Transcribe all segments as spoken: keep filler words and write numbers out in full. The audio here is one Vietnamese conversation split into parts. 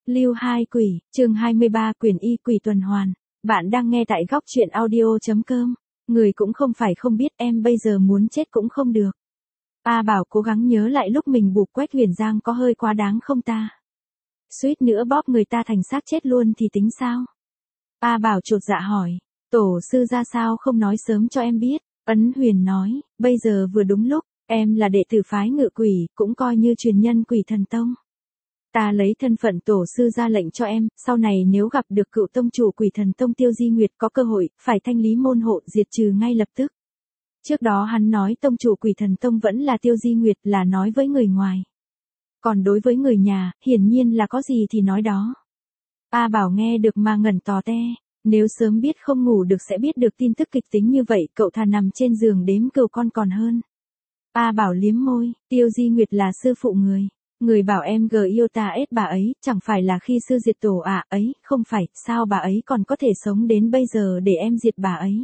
Lưu hai quỷ, chương hai mươi ba quyển y quỷ tuần hoàn. Bạn đang nghe tại góc truyện audio.com. Người cũng không phải không biết em bây giờ muốn chết cũng không được. A Bảo cố gắng nhớ lại lúc mình bụp Quách Huyền Giang có hơi quá đáng không ta? Suýt nữa bóp người ta thành xác chết luôn thì tính sao? A Bảo chột dạ hỏi, tổ sư ra sao không nói sớm cho em biết? Ấn Huyền nói, bây giờ vừa đúng lúc, em là đệ tử phái Ngự Quỷ, cũng coi như truyền nhân Quỷ Thần Tông. Ta lấy thân phận tổ sư ra lệnh cho em, sau này nếu gặp được cựu tông chủ Quỷ Thần Tông Tiêu Di Nguyệt có cơ hội, phải thanh lý môn hộ diệt trừ ngay lập tức. Trước đó hắn nói tông chủ Quỷ Thần Tông vẫn là Tiêu Di Nguyệt, là nói với người ngoài. Còn đối với người nhà, hiển nhiên là có gì thì nói đó. A Bảo nghe được mà ngẩn tò te, nếu sớm biết không ngủ được sẽ biết được tin tức kịch tính như vậy, cậu thà nằm trên giường đếm cừu con còn hơn. A Bảo liếm môi, Tiêu Di Nguyệt là sư phụ người. Người bảo em gờ yêu ta ết bà ấy, chẳng phải là khi sư diệt tổ à, ấy, không phải, sao bà ấy còn có thể sống đến bây giờ để em diệt bà ấy.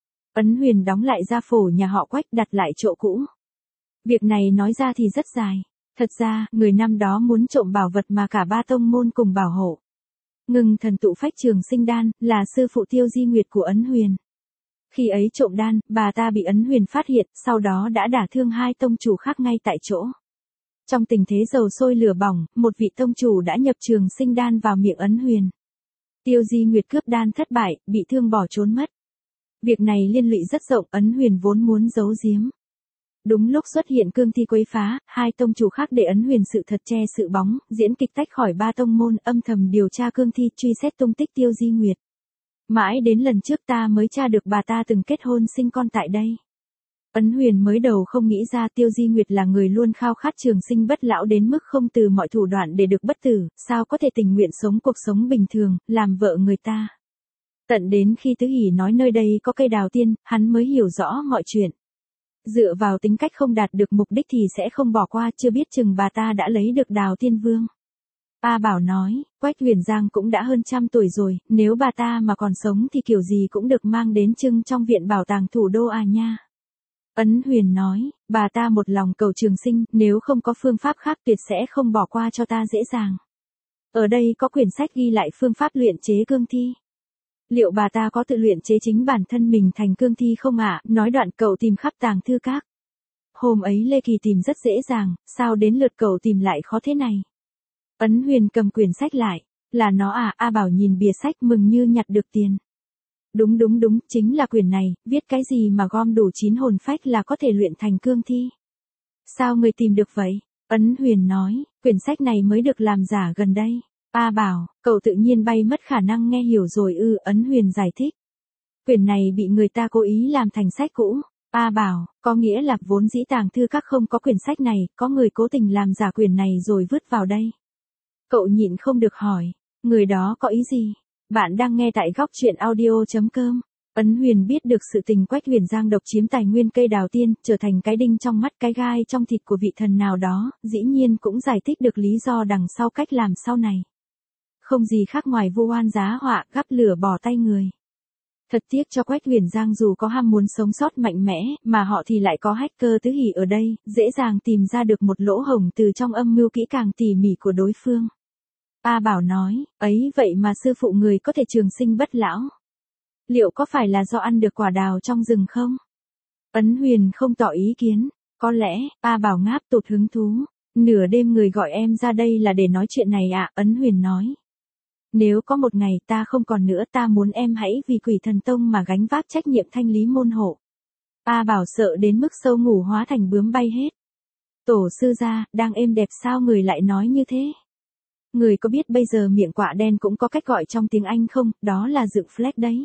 Ấn Huyền đóng lại gia phổ nhà họ Quách, đặt lại chỗ cũ. Việc này nói ra thì rất dài. Thật ra, người năm đó muốn trộm bảo vật mà cả ba tông môn cùng bảo hộ. Ngưng thần tụ phách trường sinh đan, là sư phụ Tiêu Di Nguyệt của Ấn Huyền. Khi ấy trộm đan, bà ta bị Ấn Huyền phát hiện, sau đó đã đả thương hai tông chủ khác ngay tại chỗ. Trong tình thế dầu sôi lửa bỏng, một vị tông chủ đã nhập trường sinh đan vào miệng Ấn Huyền. Tiêu Di Nguyệt cướp đan thất bại, bị thương bỏ trốn mất. Việc này liên lụy rất rộng, Ấn Huyền vốn muốn giấu giếm. Đúng lúc xuất hiện cương thi quấy phá, hai tông chủ khác để Ấn Huyền sự thật che sự bóng, diễn kịch tách khỏi ba tông môn, âm thầm điều tra cương thi, truy xét tung tích Tiêu Di Nguyệt. Mãi đến lần trước ta mới tra được bà ta từng kết hôn sinh con tại đây. Ấn Huyền mới đầu không nghĩ ra Tiêu Di Nguyệt là người luôn khao khát trường sinh bất lão đến mức không từ mọi thủ đoạn để được bất tử, sao có thể tình nguyện sống cuộc sống bình thường, làm vợ người ta. Tận đến khi Tứ Hỷ nói nơi đây có cây đào tiên, hắn mới hiểu rõ mọi chuyện. Dựa vào tính cách không đạt được mục đích thì sẽ không bỏ qua, chưa biết chừng bà ta đã lấy được đào tiên vương. A Bảo nói, Quách Huyền Giang cũng đã hơn trăm tuổi rồi, nếu bà ta mà còn sống thì kiểu gì cũng được mang đến trưng trong viện bảo tàng thủ đô à nha. Ấn Huyền nói, bà ta một lòng cầu trường sinh, nếu không có phương pháp khác tuyệt sẽ không bỏ qua cho ta dễ dàng. Ở đây có quyển sách ghi lại phương pháp luyện chế cương thi. Liệu bà ta có tự luyện chế chính bản thân mình thành cương thi không ạ? À? Nói đoạn cậu tìm khắp tàng thư các. Hôm ấy Lê Kỳ tìm rất dễ dàng, sao đến lượt cậu tìm lại khó thế này? Ấn Huyền cầm quyển sách lại, là nó à? A Bảo nhìn bìa sách mừng như nhặt được tiền. Đúng đúng đúng, chính là quyển này, viết cái gì mà gom đủ chín hồn phách là có thể luyện thành cương thi. Sao người tìm được vậy? Ấn Huyền nói, quyển sách này mới được làm giả gần đây. A Bảo, cậu tự nhiên bay mất khả năng nghe hiểu rồi ư? Ấn Huyền giải thích. Quyển này bị người ta cố ý làm thành sách cũ. A Bảo, có nghĩa là vốn dĩ tàng thư các không có quyển sách này, có người cố tình làm giả quyển này rồi vứt vào đây. Cậu nhịn không được hỏi, người đó có ý gì? Bạn đang nghe tại góc truyện audio.com. Ấn Huyền biết được sự tình Quách Huyền Giang độc chiếm tài nguyên cây đào tiên, trở thành cái đinh trong mắt cái gai trong thịt của vị thần nào đó, dĩ nhiên cũng giải thích được lý do đằng sau cách làm sau này. Không gì khác ngoài vu oan giá họa, gắp lửa bỏ tay người. Thật tiếc cho Quách Huyền Giang, dù có ham muốn sống sót mạnh mẽ, mà họ thì lại có hacker Tứ Hỷ ở đây, dễ dàng tìm ra được một lỗ hổng từ trong âm mưu kỹ càng tỉ mỉ của đối phương. A Bảo nói, ấy vậy mà sư phụ người có thể trường sinh bất lão. Liệu có phải là do ăn được quả đào trong rừng không? Ấn Huyền không tỏ ý kiến, có lẽ, A Bảo ngáp tụt hứng thú. Nửa đêm người gọi em ra đây là để nói chuyện này ạ, à? Ấn Huyền nói. Nếu có một ngày ta không còn nữa, ta muốn em hãy vì Quỷ Thần Tông mà gánh vác trách nhiệm thanh lý môn hộ. A Bảo sợ đến mức sâu ngủ hóa thành bướm bay hết. Tổ sư gia, đang êm đẹp sao người lại nói như thế? Người có biết bây giờ miệng quạ đen cũng có cách gọi trong tiếng Anh không, đó là dựng flag đấy.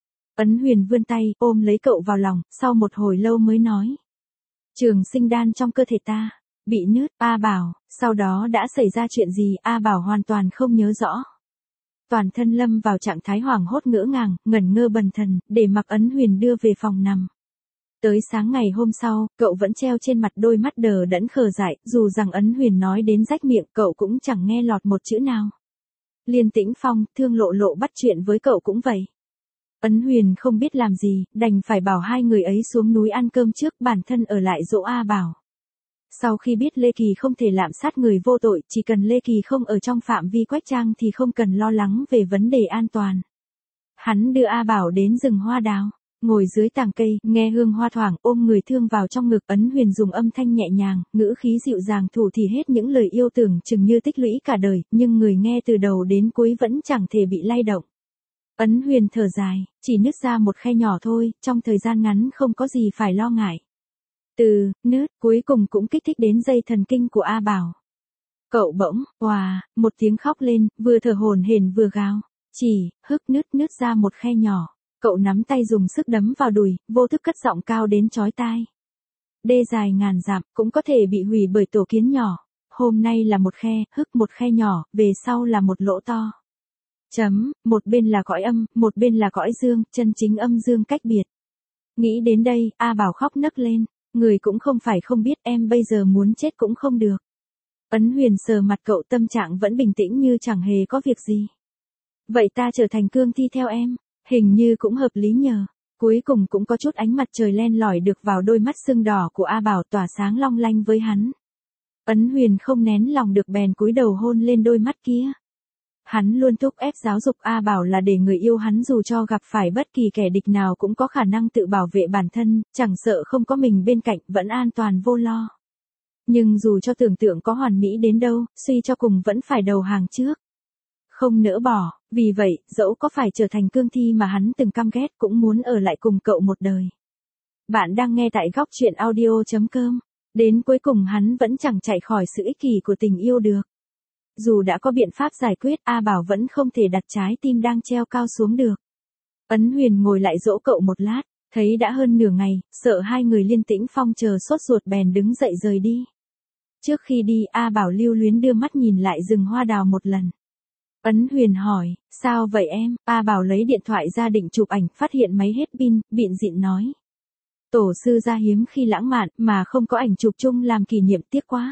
Ấn Huyền vươn tay, ôm lấy cậu vào lòng, sau một hồi lâu mới nói. Trường sinh đan trong cơ thể ta, bị nứt. A Bảo, sau đó đã xảy ra chuyện gì? A Bảo hoàn toàn không nhớ rõ. Toàn thân lâm vào trạng thái hoảng hốt ngỡ ngàng, ngẩn ngơ bần thần, để mặc Ấn Huyền đưa về phòng nằm. Tới sáng ngày hôm sau, cậu vẫn treo trên mặt đôi mắt đờ đẫn khờ dại, dù rằng Ấn Huyền nói đến rách miệng, cậu cũng chẳng nghe lọt một chữ nào. Liên Tĩnh Phong, Thương Lộ Lộ bắt chuyện với cậu cũng vậy. Ấn Huyền không biết làm gì, đành phải bảo hai người ấy xuống núi ăn cơm trước, bản thân ở lại dỗ A Bảo. Sau khi biết Lê Kỳ không thể lạm sát người vô tội, chỉ cần Lê Kỳ không ở trong phạm vi Quách Trang thì không cần lo lắng về vấn đề an toàn. Hắn đưa A Bảo đến rừng hoa đào, ngồi dưới tàng cây, nghe hương hoa thoảng, ôm người thương vào trong ngực. Ấn Huyền dùng âm thanh nhẹ nhàng, ngữ khí dịu dàng thủ thì hết những lời yêu tưởng chừng như tích lũy cả đời, nhưng người nghe từ đầu đến cuối vẫn chẳng thể bị lay động. Ấn Huyền thở dài, chỉ nứt ra một khe nhỏ thôi, trong thời gian ngắn không có gì phải lo ngại. Từ nứt cuối cùng cũng kích thích đến dây thần kinh của A Bảo. Cậu bỗng, òa, một tiếng khóc lên, vừa thở hổn hển vừa gào. Chỉ, hức nứt nứt ra một khe nhỏ. Cậu nắm tay dùng sức đấm vào đùi, vô thức cất giọng cao đến chói tai. Đê dài ngàn dặm, cũng có thể bị hủy bởi tổ kiến nhỏ. Hôm nay là một khe, hức một khe nhỏ, về sau là một lỗ to. Chấm, một bên là cõi âm, một bên là cõi dương, chân chính âm dương cách biệt. Nghĩ đến đây, A Bảo khóc nấc lên. Người cũng không phải không biết, em bây giờ muốn chết cũng không được. Ấn Huyền sờ mặt cậu, tâm trạng vẫn bình tĩnh như chẳng hề có việc gì. Vậy ta trở thành cương thi theo em, hình như cũng hợp lý nhờ. Cuối cùng cũng có chút ánh mặt trời len lỏi được vào đôi mắt sưng đỏ của A Bảo tỏa sáng long lanh với hắn. Ấn Huyền không nén lòng được bèn cúi đầu hôn lên đôi mắt kia. Hắn luôn thúc ép giáo dục A Bảo là để người yêu hắn dù cho gặp phải bất kỳ kẻ địch nào cũng có khả năng tự bảo vệ bản thân, chẳng sợ không có mình bên cạnh, vẫn an toàn vô lo. Nhưng dù cho tưởng tượng có hoàn mỹ đến đâu, suy cho cùng vẫn phải đầu hàng trước. Không nỡ bỏ, vì vậy, dẫu có phải trở thành cương thi mà hắn từng căm ghét cũng muốn ở lại cùng cậu một đời. Bạn đang nghe tại góc truyện audio chấm com. Đến cuối cùng hắn vẫn chẳng chạy khỏi sự ích kỷ của tình yêu được. Dù đã có biện pháp giải quyết, A Bảo vẫn không thể đặt trái tim đang treo cao xuống được. Ấn Huyền ngồi lại dỗ cậu một lát, thấy đã hơn nửa ngày, sợ hai người Liên Tĩnh Phong chờ sốt ruột bèn đứng dậy rời đi. Trước khi đi, A Bảo lưu luyến đưa mắt nhìn lại rừng hoa đào một lần. Ấn Huyền hỏi, sao vậy em? A Bảo lấy điện thoại ra định chụp ảnh, phát hiện máy hết pin, bịn dịn nói. Tổ sư gia hiếm khi lãng mạn, mà không có ảnh chụp chung làm kỷ niệm tiếc quá.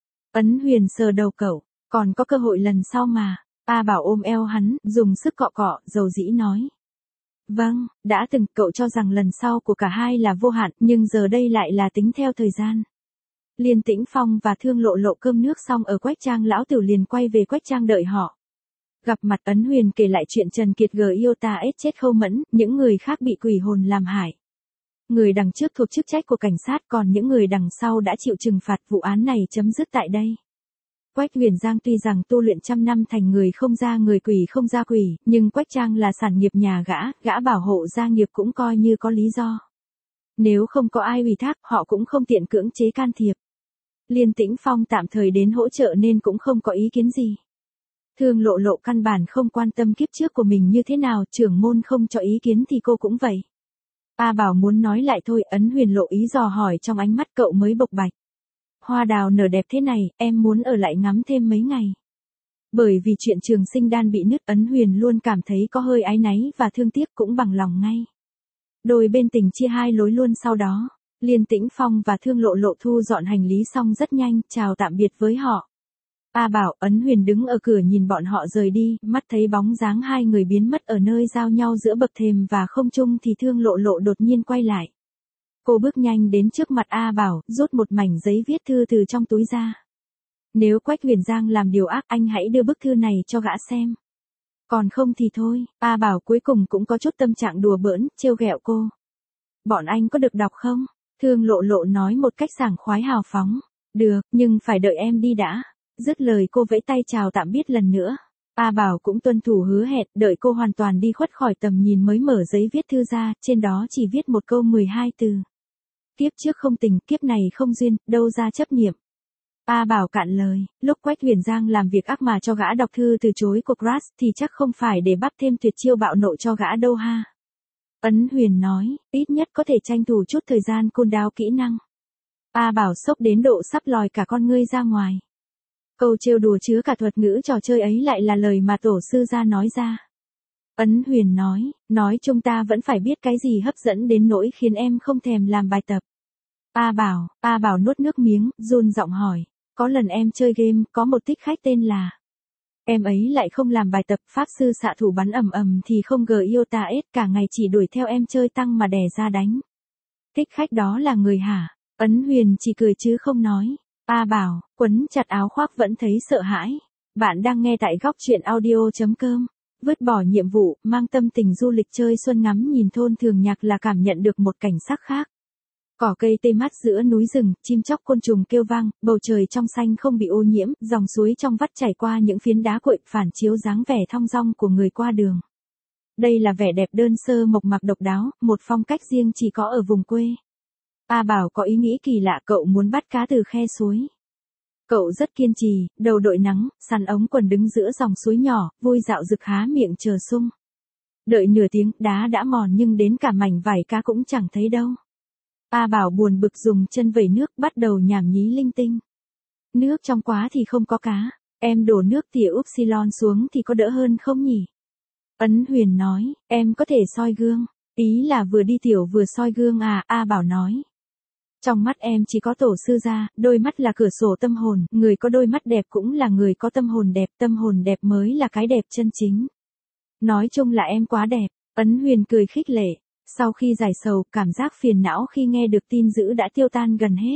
Ấn Huyền sờ đầu cậu, còn có cơ hội lần sau mà. A Bảo ôm eo hắn, dùng sức cọ cọ, dầu dĩ nói. Vâng, đã từng cậu cho rằng lần sau của cả hai là vô hạn, nhưng giờ đây lại là tính theo thời gian. Liên Tĩnh Phong và Thương Lộ Lộ cơm nước xong ở Quách Trang, lão tử liền quay về Quách Trang đợi họ. Gặp mặt Ấn Huyền kể lại chuyện Trần Kiệt G yêu ta ết chết Khâu Mẫn, những người khác bị quỷ hồn làm hại. Người đằng trước thuộc chức trách của cảnh sát, còn những người đằng sau đã chịu trừng phạt, vụ án này chấm dứt tại đây. Quách Huyền Giang tuy rằng tu luyện trăm năm thành người không ra người quỷ không ra quỷ, nhưng Quách Trang là sản nghiệp nhà gã, gã bảo hộ gia nghiệp cũng coi như có lý do. Nếu không có ai ủy thác, họ cũng không tiện cưỡng chế can thiệp. Liên Tĩnh Phong tạm thời đến hỗ trợ nên cũng không có ý kiến gì. Thương Lộ Lộ căn bản không quan tâm kiếp trước của mình như thế nào, trưởng môn không cho ý kiến thì cô cũng vậy. A Bảo muốn nói lại thôi, Ấn Huyền lộ ý dò hỏi trong ánh mắt cậu mới bộc bạch. Hoa đào nở đẹp thế này, em muốn ở lại ngắm thêm mấy ngày. Bởi vì chuyện Trường Sinh Đan bị nứt, Ấn Huyền luôn cảm thấy có hơi áy náy và thương tiếc, cũng bằng lòng ngay. Đôi bên tình chia hai lối luôn. Sau đó, Liên Tĩnh Phong và Thương Lộ Lộ thu dọn hành lý xong rất nhanh, chào tạm biệt với họ. A Bảo, Ấn Huyền đứng ở cửa nhìn bọn họ rời đi, mắt thấy bóng dáng hai người biến mất ở nơi giao nhau giữa bậc thềm và không trung thì Thương Lộ Lộ đột nhiên quay lại. Cô bước nhanh đến trước mặt A Bảo, rút một mảnh giấy viết thư từ trong túi ra. Nếu Quách Huyền Giang làm điều ác, anh hãy đưa bức thư này cho gã xem. Còn không thì thôi. A Bảo cuối cùng cũng có chút tâm trạng đùa bỡn, trêu ghẹo cô. Bọn anh có được đọc không? Thương Lộ Lộ nói một cách sảng khoái hào phóng. Được, nhưng phải đợi em đi đã. Dứt lời cô vẫy tay chào tạm biệt lần nữa. A Bảo cũng tuân thủ hứa hẹn, đợi cô hoàn toàn đi khuất khỏi tầm nhìn mới mở giấy viết thư ra, trên đó chỉ viết một câu mười hai từ. Kiếp trước không tình, kiếp này không duyên, đâu ra chấp niệm. A Bảo cạn lời, lúc Quách Huyền Giang làm việc ác mà cho gã đọc thư từ chối của Grass thì chắc không phải để bắp thêm tuyệt chiêu bạo nộ cho gã đâu ha. Ấn Huyền nói, ít nhất có thể tranh thủ chút thời gian côn đáo kỹ năng. A Bảo sốc đến độ sắp lòi cả con ngươi ra ngoài. Câu trêu đùa chứa cả thuật ngữ trò chơi ấy lại là lời mà tổ sư gia nói ra. Ấn Huyền nói, nói chung ta vẫn phải biết cái gì hấp dẫn đến nỗi khiến em không thèm làm bài tập. A Bảo, A Bảo nuốt nước miếng, run giọng hỏi, có lần em chơi game, có một thích khách tên là. Em ấy lại không làm bài tập, pháp sư xạ thủ bắn ầm ầm thì không gờ yêu ta ết, cả ngày chỉ đuổi theo em chơi tăng mà đè ra đánh. Thích khách đó là người hả? Ấn Huyền chỉ cười chứ không nói. A Bảo, quấn chặt áo khoác vẫn thấy sợ hãi. Bạn đang nghe tại góc truyện audio.com. Vứt bỏ nhiệm vụ, mang tâm tình du lịch chơi xuân ngắm nhìn thôn Thường Nhạc là cảm nhận được một cảnh sắc khác. Cỏ cây tê mát giữa núi rừng, chim chóc côn trùng kêu vang, bầu trời trong xanh không bị ô nhiễm, dòng suối trong vắt chảy qua những phiến đá cuội phản chiếu dáng vẻ thong dong của người qua đường. Đây là vẻ đẹp đơn sơ mộc mạc độc đáo, một phong cách riêng chỉ có ở vùng quê. A Bảo có ý nghĩ kỳ lạ, cậu muốn bắt cá từ khe suối. Cậu rất kiên trì, đầu đội nắng, sắn ống quần đứng giữa dòng suối nhỏ, vui dạo rực há miệng chờ sung. Đợi nửa tiếng, đá đã mòn nhưng đến cả mảnh vải cá cũng chẳng thấy đâu. A Bảo buồn bực dùng chân vẩy nước, bắt đầu nhảm nhí linh tinh. Nước trong quá thì không có cá, em đổ nước tỉa upsilon xuống thì có đỡ hơn không nhỉ? Ấn Huyền nói, em có thể soi gương, ý là vừa đi tiểu vừa soi gương à, A Bảo nói. Trong mắt em chỉ có tổ sư gia, đôi mắt là cửa sổ tâm hồn, người có đôi mắt đẹp cũng là người có tâm hồn đẹp, tâm hồn đẹp mới là cái đẹp chân chính. Nói chung là em quá đẹp, Ấn Huyền cười khích lệ. Sau khi giải sầu, cảm giác phiền não khi nghe được tin dữ đã tiêu tan gần hết.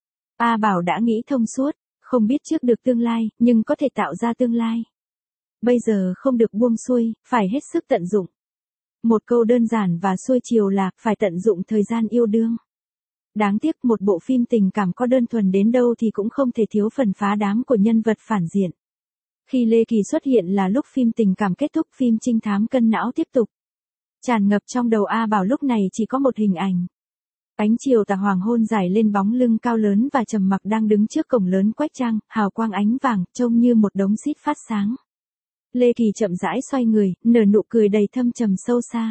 A Bảo đã nghĩ thông suốt, không biết trước được tương lai, nhưng có thể tạo ra tương lai. Bây giờ không được buông xuôi, phải hết sức tận dụng. Một câu đơn giản và xuôi chiều là, phải tận dụng thời gian yêu đương. Đáng tiếc một bộ phim tình cảm có đơn thuần đến đâu thì cũng không thể thiếu phần phá đám của nhân vật phản diện. Khi Lê Kỳ xuất hiện là lúc phim tình cảm kết thúc, phim trinh thám cân não tiếp tục. Tràn ngập trong đầu A Bảo lúc này chỉ có một hình ảnh. Ánh chiều tà hoàng hôn dài lên bóng lưng cao lớn và trầm mặc đang đứng trước cổng lớn Quách Trang, hào quang ánh vàng, trông như một đống xít phát sáng. Lê Kỳ chậm rãi xoay người, nở nụ cười đầy thâm trầm sâu xa.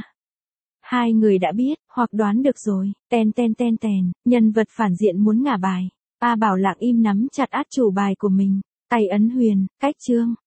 Hai người đã biết, hoặc đoán được rồi, ten ten ten ten, nhân vật phản diện muốn ngả bài. A Bảo lặng im nắm chặt át chủ bài của mình, tay Ấn Huyền, cách chương.